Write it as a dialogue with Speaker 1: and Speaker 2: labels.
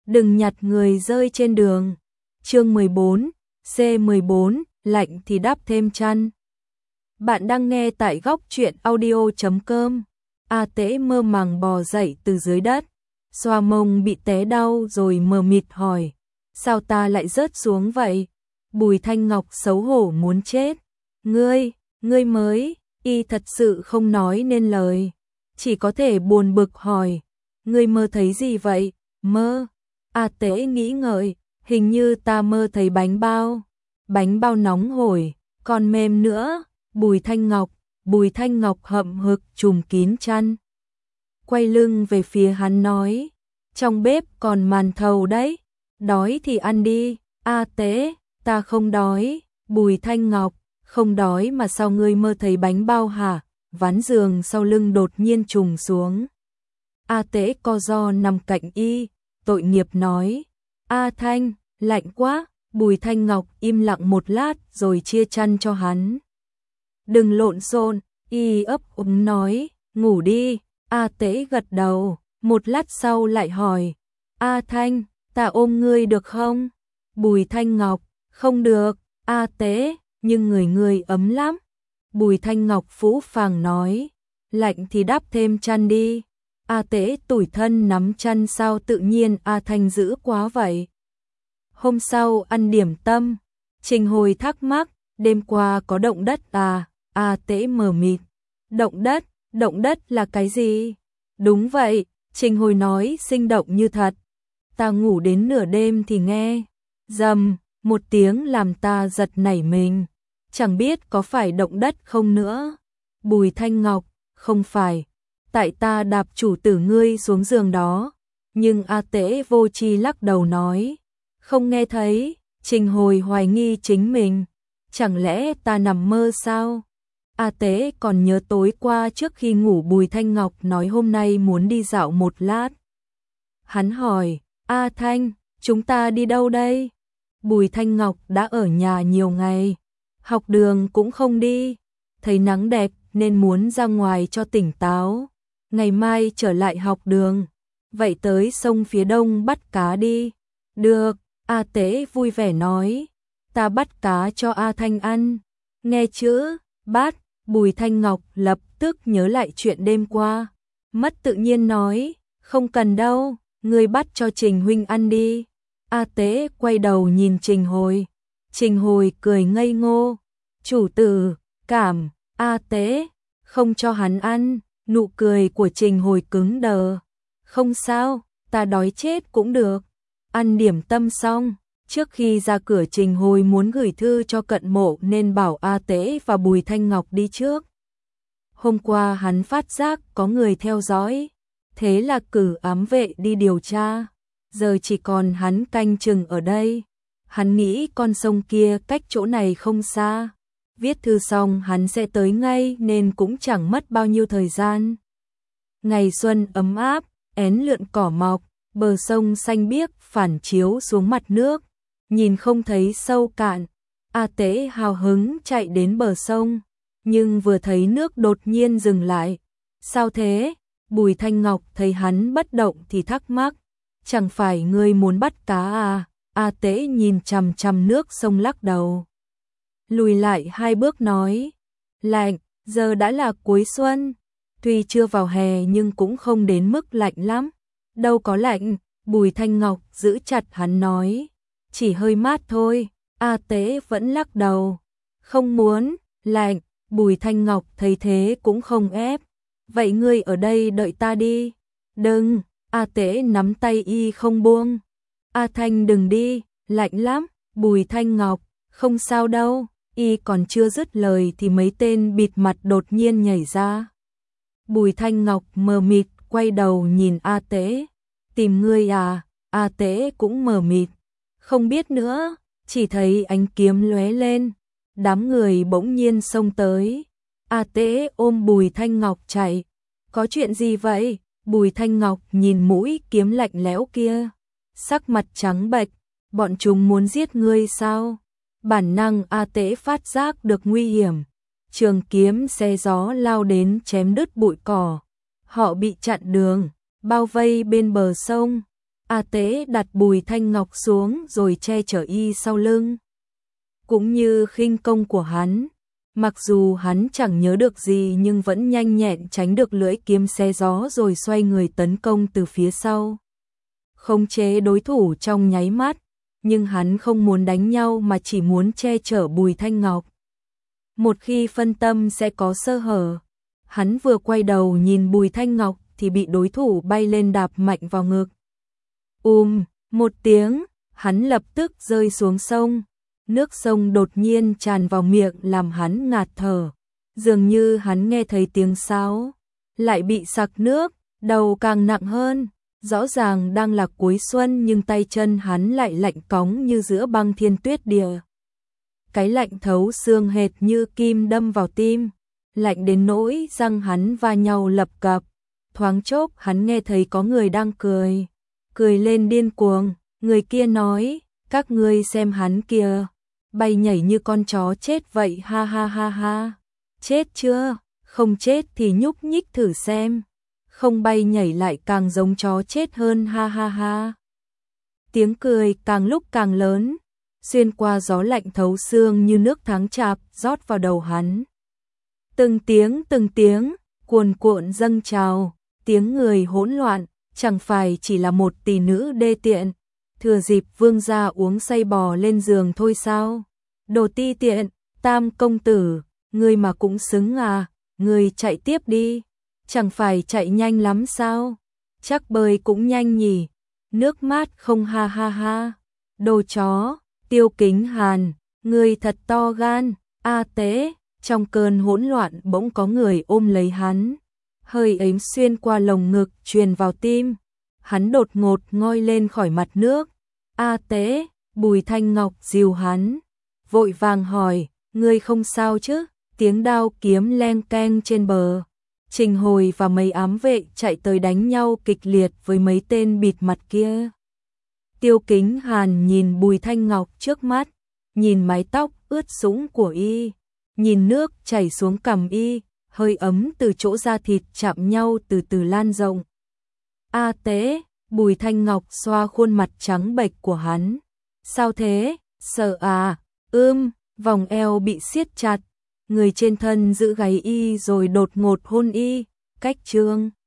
Speaker 1: đừng nhặt người rơi trên đường. Chương 14, C14, lạnh thì đắp thêm chăn. Bạn đang nghe tại góc truyện audio.com. A Tế mơ màng bò dậy từ dưới đất, xoa mông bị té đau rồi mờ mịt hỏi, sao ta lại rớt xuống vậy? Bùi Thanh Ngọc xấu hổ muốn chết. Ngươi mới, y thật sự không nói nên lời, chỉ có thể buồn bực hỏi, ngươi mơ thấy gì vậy? Mơ? A Tế nghĩ ngợi, hình như ta mơ thấy bánh bao nóng hổi, còn mềm nữa. Bùi Thanh Ngọc hậm hực trùm kín chăn, quay lưng về phía hắn nói, trong bếp còn màn thầu đấy, đói thì ăn đi. A Tế, ta không đói. Bùi Thanh Ngọc, không đói mà sao ngươi mơ thấy bánh bao hả? Ván giường sau lưng đột nhiên trùng xuống. A Tế co ro nằm cạnh y, tội nghiệp nói, A Thanh, lạnh quá. Bùi Thanh Ngọc im lặng một lát rồi chia chăn cho hắn. Đừng lộn xộn, y ấp úng nói, ngủ đi. A Tế gật đầu, một lát sau lại hỏi, A Thanh, ta ôm ngươi được không? Bùi Thanh Ngọc, không được. A Tế, nhưng người ngươi ấm lắm. Bùi Thanh Ngọc phũ phàng nói, lạnh thì đắp thêm chăn đi. A Tế tủi thân nắm chăn, sao tự nhiên A Thanh dữ quá vậy? Hôm sau ăn điểm tâm, Trình Hồi thắc mắc, đêm qua có động đất à? A Tế mờ mịt, động đất là cái gì? Đúng vậy, Trình Hồi nói sinh động như thật. Ta ngủ đến nửa đêm thì nghe rầm một tiếng làm ta giật nảy mình, chẳng biết có phải động đất không nữa. Bùi Thanh Ngọc, không phải, tại ta đạp chủ tử ngươi xuống giường đó. Nhưng A Tế vô tri lắc đầu nói, không nghe thấy. Trình Hồi hoài nghi chính mình, chẳng lẽ ta nằm mơ sao? A Tế còn nhớ tối qua trước khi ngủ Bùi Thanh Ngọc nói hôm nay muốn đi dạo một lát. Hắn hỏi, A Thanh, chúng ta đi đâu đây? Bùi Thanh Ngọc đã ở nhà nhiều ngày, học đường cũng không đi, thấy nắng đẹp nên muốn ra ngoài cho tỉnh táo, ngày mai trở lại học đường. Vậy tới sông phía đông bắt cá đi. Được, A Tế vui vẻ nói, ta bắt cá cho A Thanh ăn. Nghe chữ bắt, Bùi Thanh Ngọc lập tức nhớ lại chuyện đêm qua, mất tự nhiên nói, không cần đâu, ngươi bắt cho Trình huynh ăn đi. A Tế quay đầu nhìn Trình Hồi. Trình Hồi cười ngây ngô, chủ tử, cảm. A Tế không cho hắn ăn. Nụ cười của Trình Hồi cứng đờ. Không sao, ta đói chết cũng được. Ăn điểm tâm xong, trước khi ra cửa Trình Hồi muốn gửi thư cho Cận Mộ nên bảo A Tế và Bùi Thanh Ngọc đi trước. Hôm qua hắn phát giác có người theo dõi, thế là cử ám vệ đi điều tra. Giờ chỉ còn hắn canh chừng ở đây. Hắn nghĩ con sông kia cách chỗ này không xa, viết thư xong hắn sẽ tới ngay nên cũng chẳng mất bao nhiêu thời gian. Ngày xuân ấm áp, én lượn cỏ mọc, bờ sông xanh biếc phản chiếu xuống mặt nước, nhìn không thấy sâu cạn. A Tế hào hứng chạy đến bờ sông, nhưng vừa thấy nước đột nhiên dừng lại. Sao thế? Bùi Thanh Ngọc thấy hắn bất động thì thắc mắc, chẳng phải ngươi muốn bắt cá à? A Tế nhìn chằm chằm nước sông lắc đầu, lùi lại 2 bước nói, lạnh, giờ đã là cuối xuân, tuy chưa vào hè nhưng cũng không đến mức lạnh lắm. Đâu có lạnh. Bùi Thanh Ngọc giữ chặt hắn nói, chỉ hơi mát thôi. A Tế vẫn lắc đầu, không muốn. Lạnh. Bùi Thanh Ngọc thấy thế cũng không ép, vậy ngươi ở đây đợi ta đi. Đừng. A Tế nắm tay y không buông. A Thanh đừng đi, lạnh lắm. Bùi Thanh Ngọc, không sao đâu. Y còn chưa dứt lời thì mấy tên bịt mặt đột nhiên nhảy ra. Bùi Thanh Ngọc mờ mịt quay đầu nhìn A Tế, tìm ngươi à? A Tế cũng mờ mịt, không biết nữa, chỉ thấy ánh kiếm lóe lên, đám người bỗng nhiên xông tới. A Tế ôm Bùi Thanh Ngọc chạy, có chuyện gì vậy? Bùi Thanh Ngọc nhìn mũi kiếm lạnh lẽo kia, sắc mặt trắng bệch, bọn chúng muốn giết ngươi sao? Bản năng A Tế phát giác được nguy hiểm, trường kiếm xé gió lao đến chém đứt bụi cỏ. Họ bị chặn đường, bao vây bên bờ sông. A Tế đặt Bùi Thanh Ngọc xuống rồi che chở y sau lưng. Cũng như khinh công của hắn, mặc dù hắn chẳng nhớ được gì nhưng vẫn nhanh nhẹn tránh được lưỡi kiếm xé gió rồi xoay người tấn công từ phía sau. Khống chế đối thủ trong nháy mắt, nhưng hắn không muốn đánh nhau mà chỉ muốn che chở Bùi Thanh Ngọc. Một khi phân tâm sẽ có sơ hở. Hắn vừa quay đầu nhìn Bùi Thanh Ngọc thì bị đối thủ bay lên đạp mạnh vào ngực. Một tiếng, hắn lập tức rơi xuống sông. Nước sông đột nhiên tràn vào miệng làm hắn ngạt thở. Dường như hắn nghe thấy tiếng sáo, lại bị sặc nước, đầu càng nặng hơn. Rõ ràng đang là cuối xuân nhưng tay chân hắn lại lạnh cóng như giữa băng thiên tuyết địa. Cái lạnh thấu xương hệt như kim đâm vào tim, lạnh đến nỗi răng hắn va nhau lập cập. Thoáng chốc hắn nghe thấy có người đang cười, cười lên điên cuồng. Người kia nói, các ngươi xem hắn kìa, bay nhảy như con chó chết vậy, ha ha ha ha. Chết chưa? Không chết thì nhúc nhích thử xem. Không bay nhảy lại càng giống chó chết hơn, ha ha ha. Tiếng cười càng lúc càng lớn, xuyên qua gió lạnh thấu xương như nước tháng chạp rót vào đầu hắn. Từng tiếng, cuồn cuộn dâng trào, tiếng người hỗn loạn, chẳng phải chỉ là một tỷ nữ đê tiện, thừa dịp vương gia uống say bò lên giường thôi sao? Đồ ti tiện, Tam công tử, ngươi mà cũng xứng à, ngươi chạy tiếp đi, chẳng phải chạy nhanh lắm sao? Chắc bơi cũng nhanh nhỉ, nước mát không, ha ha ha. Đồ chó, Tiêu Kính Hàn, ngươi thật to gan. A Tế, trong cơn hỗn loạn bỗng có người ôm lấy hắn, hơi ấm xuyên qua lồng ngực truyền vào tim. Hắn đột ngột ngoi lên khỏi mặt nước. A Tế, Bùi Thanh Ngọc dìu hắn, vội vàng hỏi, ngươi không sao chứ? Tiếng đao kiếm leng keng trên bờ. Trình Hồi và mấy ám vệ chạy tới đánh nhau kịch liệt với mấy tên bịt mặt kia. Tiêu Kính Hàn nhìn Bùi Thanh Ngọc trước mắt, nhìn mái tóc ướt sũng của y, nhìn nước chảy xuống cằm y, hơi ấm từ chỗ da thịt chạm nhau từ từ lan rộng. A Tế, Bùi Thanh Ngọc xoa khuôn mặt trắng bệch của hắn. Sao thế? Sợ à? Vòng eo bị siết chặt, người trên thân giữ gáy y rồi đột ngột hôn y, cách trương.